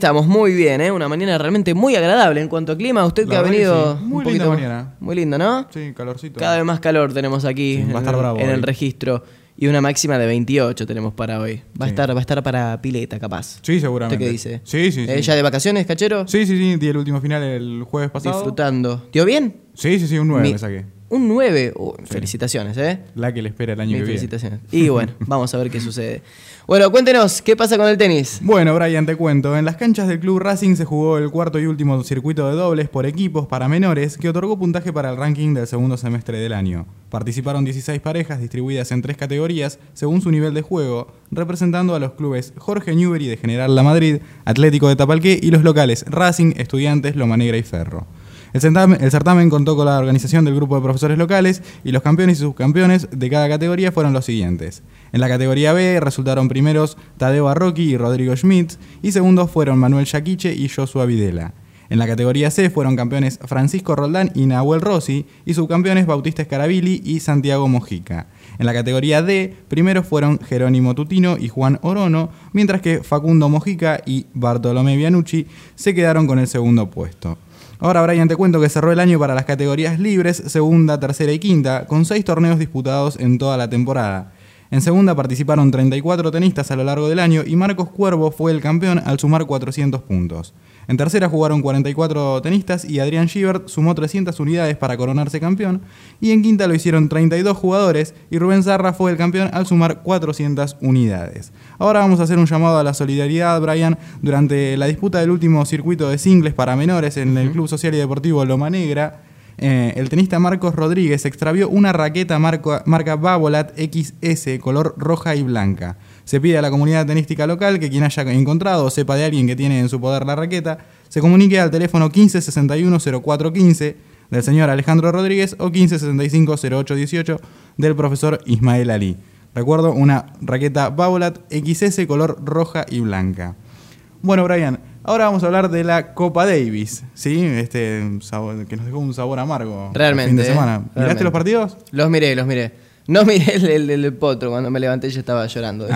estamos? Muy bien, ¿eh? Una mañana realmente muy agradable en cuanto a clima. Usted que ha venido... Sí. Muy linda mañana. Muy linda, ¿no? Sí, calorcito. Cada vez más calor tenemos aquí sí, va a estar bravo en hoy. el registro. Y una máxima de 28 tenemos para hoy. Va a estar para pileta, capaz. Sí, seguramente. ¿Usted qué dice? Sí. ¿Ya de vacaciones, cachero? Sí. Di el último final el jueves pasado. Disfrutando. ¿Dio bien? Sí, un 9 me saqué. Un 9. Felicitaciones, ¿eh? La que le espera el año que viene. Felicitaciones. Y bueno, vamos a ver qué sucede. Bueno, cuéntenos, ¿qué pasa con el tenis? Bueno, Brian, te cuento. En las canchas del Club Racing se jugó el cuarto y último circuito de dobles por equipos para menores que otorgó puntaje para el ranking del segundo semestre del año. Participaron 16 parejas distribuidas en 3 categorías según su nivel de juego, representando a los clubes Jorge Newbery de General La Madrid, Atlético de Tapalqué y los locales Racing, Estudiantes, Loma Negra y Ferro. El certamen contó con la organización del grupo de profesores locales y los campeones y subcampeones de cada categoría fueron los siguientes. En la categoría B resultaron primeros Tadeo Arroqui y Rodrigo Schmitz y segundos fueron Manuel Yaquiche y Joshua Videla. En la categoría C fueron campeones Francisco Roldán y Nahuel Rossi y subcampeones Bautista Scarabili y Santiago Mojica. En la categoría D, primeros fueron Jerónimo Tutino y Juan Orono, mientras que Facundo Mojica y Bartolomé Bianucci se quedaron con el segundo puesto. Ahora, Brian, te cuento que cerró el año para las categorías libres, segunda, tercera y quinta, con 6 torneos disputados en toda la temporada. En segunda participaron 34 tenistas a lo largo del año y Marcos Cuervo fue el campeón al sumar 400 puntos. En tercera jugaron 44 tenistas y Adrián Gibert sumó 300 unidades para coronarse campeón. Y en quinta lo hicieron 32 jugadores y Rubén Zarra fue el campeón al sumar 400 unidades. Ahora vamos a hacer un llamado a la solidaridad, Brian. Durante la disputa del último circuito de singles para menores en el Club Social y Deportivo Loma Negra, el tenista Marcos Rodríguez extravió una raqueta marca Babolat XS color roja y blanca. Se pide a la comunidad tenística local que quien haya encontrado o sepa de alguien que tiene en su poder la raqueta se comunique al teléfono 15 61 04 15 del señor Alejandro Rodríguez o 15 65 08 18 del profesor Ismael Ali. Recuerdo, una raqueta Babolat XS color roja y blanca. Bueno, Brian, ahora vamos a hablar de la Copa Davis, ¿sí? Sabor, que nos dejó un sabor amargo realmente, el fin de semana. Realmente. ¿Miraste los partidos? Los miré. No miré el del potro, cuando me levanté yo estaba llorando.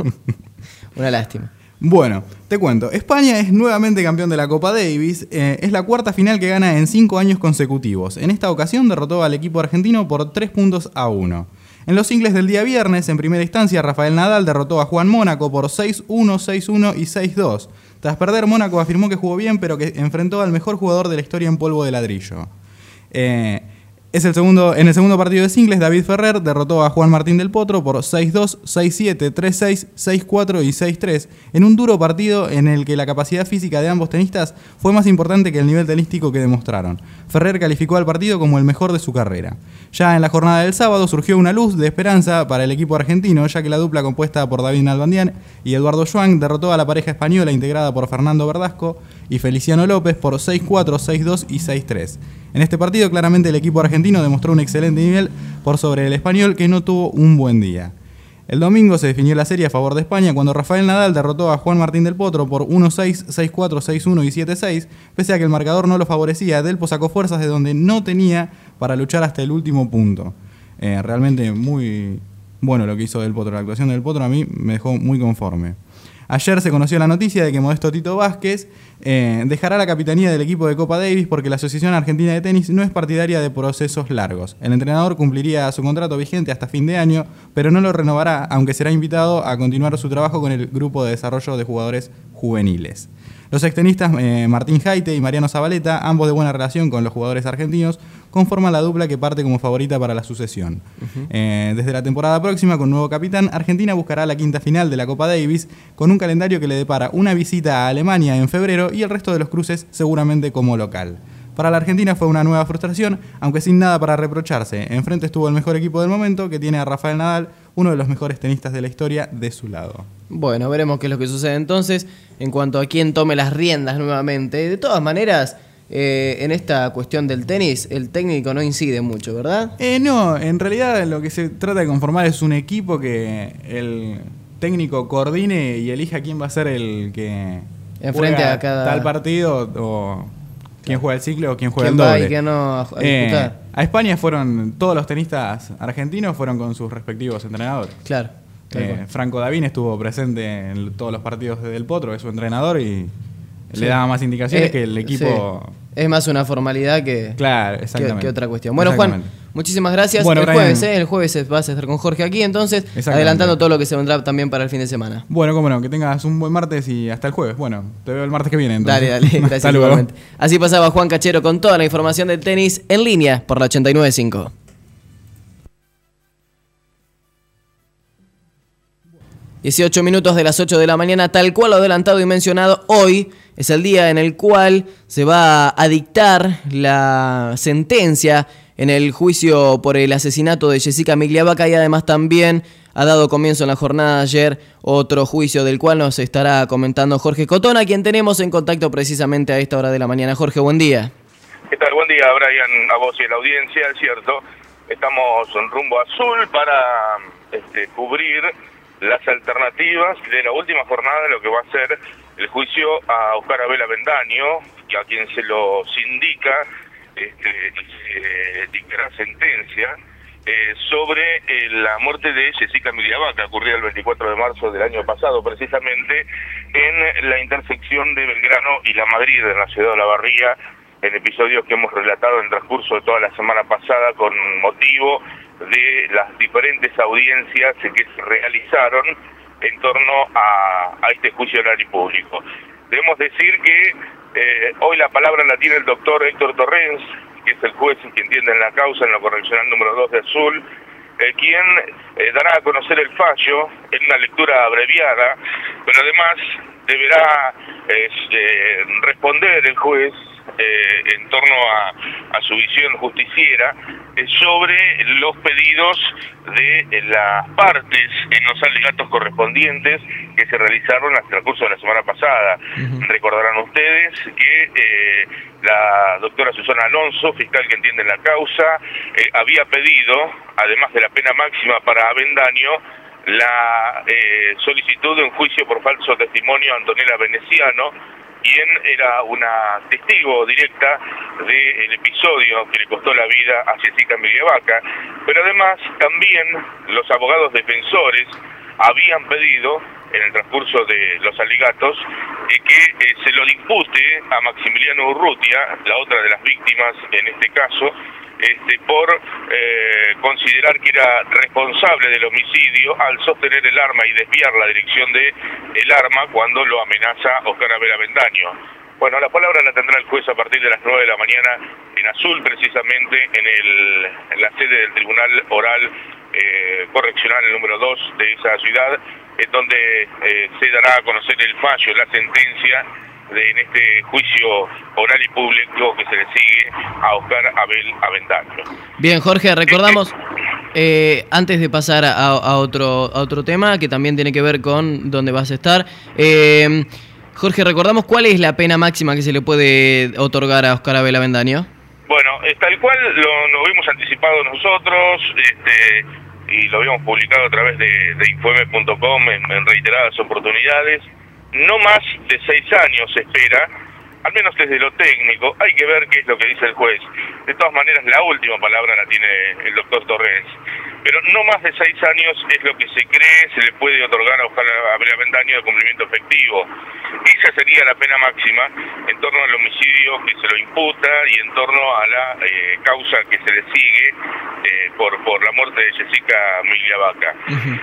Una lástima. Bueno, te cuento. España es nuevamente campeón de la Copa Davis. Es la cuarta final que gana en 5 años consecutivos. En esta ocasión derrotó al equipo argentino por 3-1. En los singles del día viernes, en primera instancia, Rafael Nadal derrotó a Juan Mónaco por 6-1, 6-1 y 6-2. Tras perder, Mónaco afirmó que jugó bien, pero que enfrentó al mejor jugador de la historia en polvo de ladrillo. En el segundo partido de singles, David Ferrer derrotó a Juan Martín del Potro por 6-2, 6-7, 3-6, 6-4 y 6-3, en un duro partido en el que la capacidad física de ambos tenistas fue más importante que el nivel tenístico que demostraron. Ferrer calificó al partido como el mejor de su carrera. Ya en la jornada del sábado surgió una luz de esperanza para el equipo argentino, ya que la dupla compuesta por David Nalbandián y Eduardo Schwang derrotó a la pareja española integrada por Fernando Verdasco y Feliciano López por 6-4, 6-2 y 6-3. En este partido claramente el equipo argentino demostró un excelente nivel por sobre el español, que no tuvo un buen día. El domingo se definió la serie a favor de España cuando Rafael Nadal derrotó a Juan Martín del Potro por 1-6, 6-4, 6-1 y 7-6, pese a que el marcador no lo favorecía. Del sacó fuerzas de donde no tenía para luchar hasta el último punto. Realmente muy bueno lo que hizo Del Potro. La actuación del Potro a mí me dejó muy conforme. Ayer se conoció la noticia de que Modesto Tito Vázquez dejará la capitanía del equipo de Copa Davis porque la Asociación Argentina de Tenis no es partidaria de procesos largos. El entrenador cumpliría su contrato vigente hasta fin de año, pero no lo renovará, aunque será invitado a continuar su trabajo con el grupo de desarrollo de jugadores juveniles. Los extenistas Martín Jaite y Mariano Zabaleta, ambos de buena relación con los jugadores argentinos, conforman la dupla que parte como favorita para la sucesión. Desde la temporada próxima, con nuevo capitán, Argentina buscará la quinta final de la Copa Davis, con un calendario que le depara una visita a Alemania en febrero y el resto de los cruces seguramente como local. Para la Argentina fue una nueva frustración, aunque sin nada para reprocharse. Enfrente estuvo el mejor equipo del momento, que tiene a Rafael Nadal, uno de los mejores tenistas de la historia, de su lado. Bueno, veremos qué es lo que sucede entonces en cuanto a quién tome las riendas nuevamente. De todas maneras, en esta cuestión del tenis, el técnico no incide mucho, ¿verdad? No, en realidad lo que se trata de conformar es un equipo que el técnico coordine y elija quién va a ser el que enfrente a cada tal partido o quién juega el ciclo o quién juega el ¿quién va doble. y quién no a disputar? A España fueron todos los tenistas argentinos fueron con sus respectivos entrenadores. Claro. Franco Davín estuvo presente en todos los partidos de Del Potro, es su entrenador y le daba más indicaciones que el equipo... Sí. Es más una formalidad claro, exactamente. que otra cuestión. Bueno, Juan, muchísimas gracias. Bueno, el jueves vas a estar con Jorge aquí, entonces, adelantando todo lo que se vendrá también para el fin de semana. Bueno, cómo no, que tengas un buen martes y hasta el jueves. Bueno, te veo el martes que viene, entonces. Dale, gracias igualmente. Así pasaba Juan Cachero con toda la información del tenis en línea por la 89.5. ...18 minutos de las 8 de la mañana, tal cual lo adelantado y mencionado, hoy es el día en el cual se va a dictar la sentencia en el juicio por el asesinato de Jessica Migliavaca y además también ha dado comienzo en la jornada de ayer otro juicio del cual nos estará comentando Jorge Cotón, a quien tenemos en contacto precisamente a esta hora de la mañana. Jorge, buen día. ¿Qué tal? Buen día, Brian, a vos y a la audiencia, es cierto. Estamos en rumbo azul para cubrir las alternativas de la última jornada de lo que va a ser el juicio a Oscar Abel Avendaño, y a quien se los indica y se dictará sentencia sobre la muerte de Jessica Migliavaca, ocurrida el 24 de marzo del año pasado, precisamente en la intersección de Belgrano y La Madrid, en la ciudad de Olavarría, en episodios que hemos relatado en el transcurso de toda la semana pasada con motivo de las diferentes audiencias que se realizaron en torno a este juicio oral y público. Debemos decir que hoy la palabra la tiene el doctor Héctor Torrens, que es el juez que entiende en la causa en la correccional número 2 de Azul, quien dará a conocer el fallo en una lectura abreviada, pero además deberá responder el juez en torno a su visión justiciera sobre los pedidos de las partes en los alegatos correspondientes que se realizaron hasta el curso de la semana pasada. Recordarán ustedes que la doctora Susana Alonso, fiscal que entiende la causa, había pedido, además de la pena máxima para Avendaño, la solicitud de un juicio por falso testimonio a Antonella Veneciano, quien era una testigo directa del episodio que le costó la vida a Jessica Migliavaca, pero además también los abogados defensores habían pedido en el transcurso de los alegatos que se lo dispute a Maximiliano Urrutia, la otra de las víctimas en este caso, por considerar que era responsable del homicidio al sostener el arma y desviar la dirección de el arma cuando lo amenaza Oscar Abel Avendaño. Bueno, la palabra la tendrá el juez a partir de las 9 de la mañana en Azul, precisamente en la sede del Tribunal Oral Correccional número 2 de esa ciudad, en donde se dará a conocer el fallo, la sentencia en este juicio oral y público que se le sigue a Oscar Abel Avendaño. Bien, Jorge, recordamos, antes de pasar a otro tema que también tiene que ver con dónde vas a estar, Jorge, recordamos cuál es la pena máxima que se le puede otorgar a Oscar Abel Avendaño. Bueno, tal cual lo habíamos anticipado nosotros, y lo habíamos publicado a través de Infome.com en reiteradas oportunidades. No más de 6 años se espera, al menos desde lo técnico. Hay que ver qué es lo que dice el juez. De todas maneras, la última palabra la tiene el doctor Torrens. Pero no más de 6 años es lo que se cree se le puede otorgar a Oscar Abel Avendaño de cumplimiento efectivo. Esa sería la pena máxima en torno al homicidio que se lo imputa y en torno a la causa que se le sigue por la muerte de Jessica Migliavaca.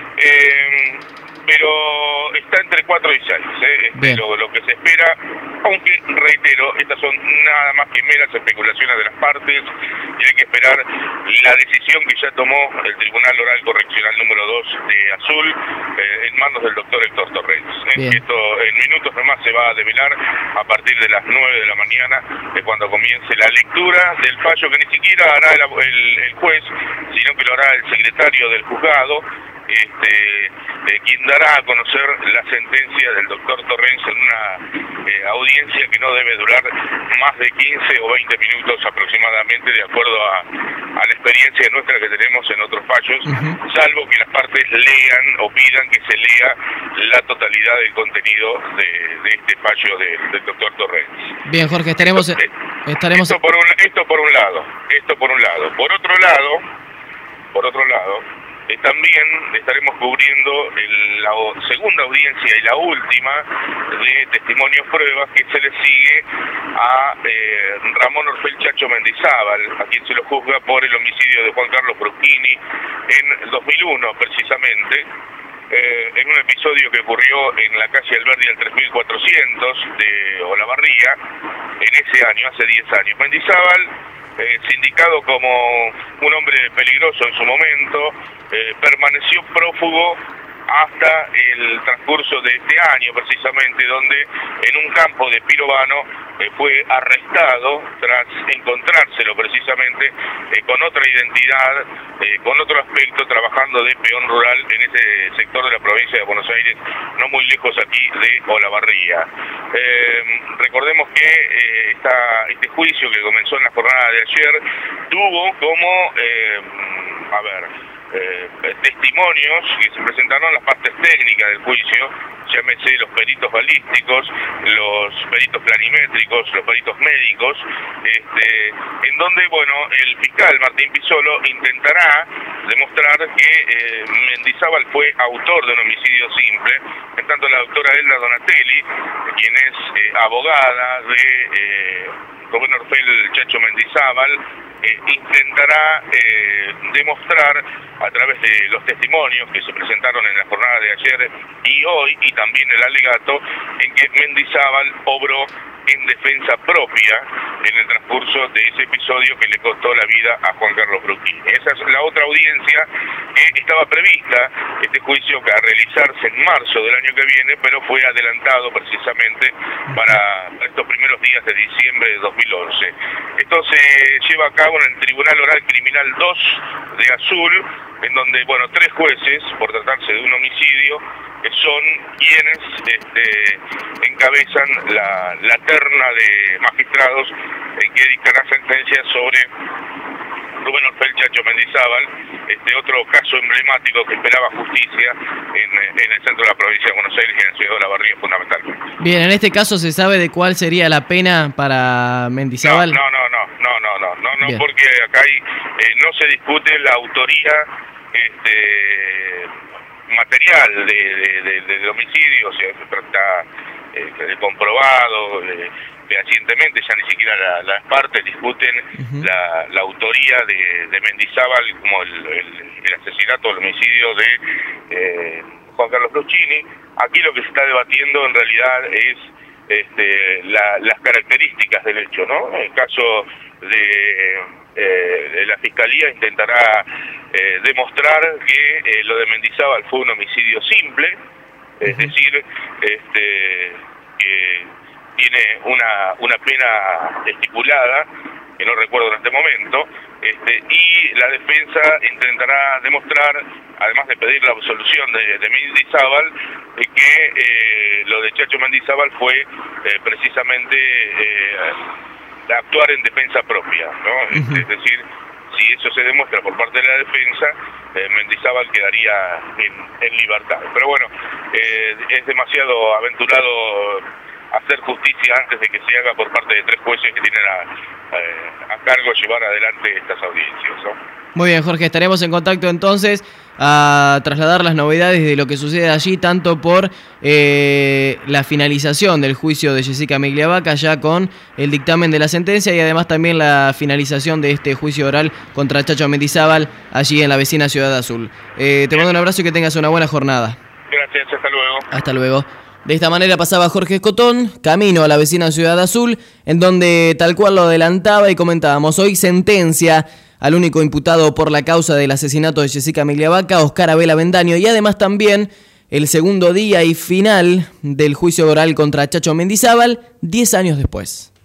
Pero está entre 4 y 6, lo que se espera, aunque, reitero, estas son nada más que meras especulaciones de las partes, y hay que esperar la decisión que ya tomó el Tribunal Oral Correccional número 2 de Azul, en manos del doctor Héctor Torrens. Esto en minutos nomás se va a develar a partir de las 9 de la mañana, cuando comience la lectura del fallo que ni siquiera hará el juez, sino que lo hará el secretario del juzgado, quien dará a conocer la sentencia del doctor Torrens en una audiencia que no debe durar más de 15 o 20 minutos aproximadamente, de acuerdo a la experiencia nuestra que tenemos en otros fallos, salvo que las partes lean o pidan que se lea la totalidad del contenido de este fallo del doctor Torrens. Bien, Jorge, estaremos... Esto por un lado. Por otro lado, También estaremos cubriendo la segunda audiencia y la última de testimonios pruebas que se le sigue a Ramón Orfel Chacho Mendizábal, a quien se lo juzga por el homicidio de Juan Carlos Bruschini en 2001 precisamente, en un episodio que ocurrió en la calle Alberdi al 3400 de Olavarría, en ese año, hace 10 años. Mendizábal, sindicado como un hombre peligroso en su momento, permaneció prófugo hasta el transcurso de este año precisamente, donde en un campo de Pirovano fue arrestado tras encontrárselo precisamente con otra identidad, con otro aspecto, trabajando de peón rural en ese sector de la provincia de Buenos Aires, no muy lejos aquí de Olavarría. Recordemos que este juicio que comenzó en la jornada de ayer tuvo como, testimonios que se presentaron las partes técnicas del juicio, llámese los peritos balísticos, los peritos planimétricos, los peritos médicos, en donde, el fiscal Martín Pisolo intentará demostrar que Mendizábal fue autor de un homicidio simple, en tanto la doctora Elda Donatelli, quien es abogada de Rubén Orfel Chacho Mendizábal, intentará demostrar a través de los testimonios que se presentaron en la jornada de ayer y hoy, y también el alegato, en que Mendizábal obró en defensa propia en el transcurso de ese episodio que le costó la vida a Juan Carlos Bruschini. Esa es la otra audiencia que estaba prevista, este juicio que a realizarse en marzo del año que viene, pero fue adelantado precisamente para estos primeros días de diciembre de 2011. Esto se lleva a cabo en el Tribunal Oral Criminal 2 de Azul, en donde, 3 jueces, por tratarse de un homicidio, son quienes encabezan la terna de magistrados que dictará sentencia sobre Rubén Orfel Chacho Mendizábal, otro caso emblemático que esperaba justicia en el centro de la provincia de Buenos Aires y en la ciudad de Olavarría fundamentalmente. Bien, en este caso se sabe de cuál sería la pena para Mendizábal. No, porque acá no se discute la autoría material del homicidio, o sea, está comprobado fehacientemente, ya ni siquiera las partes discuten la autoría de Mendizábal como el asesinato o el homicidio de Juan Carlos Bruschini. Aquí lo que se está debatiendo en realidad es las características del hecho, ¿no? En el caso de la Fiscalía intentará demostrar que lo de Mendizábal fue un homicidio simple, es decir, que tiene una pena estipulada, que no recuerdo en este momento, y la defensa intentará demostrar, además de pedir la absolución de Mendizábal, que lo de Chacho Mendizábal fue precisamente actuar en defensa propia, ¿no? Es decir, si eso se demuestra por parte de la defensa, Mendizábal quedaría en libertad. Pero es demasiado aventurado hacer justicia antes de que se haga por parte de 3 jueces que tienen a cargo llevar adelante estas audiencias, ¿no? Muy bien, Jorge, estaremos en contacto entonces a trasladar las novedades de lo que sucede allí, tanto por la finalización del juicio de Jessica Migliavaca, ya con el dictamen de la sentencia, y además también la finalización de este juicio oral contra Chacho Mendizábal allí en la vecina Ciudad Azul. Te mando un abrazo y que tengas una buena jornada. Gracias, hasta luego. Hasta luego. De esta manera pasaba Jorge Escotón, camino a la vecina Ciudad Azul, en donde, tal cual lo adelantaba y comentábamos, hoy sentencia al único imputado por la causa del asesinato de Jessica Migliavaca, Oscar Abel Avendaño, y además también el segundo día y final del juicio oral contra Chacho Mendizábal, 10 años después.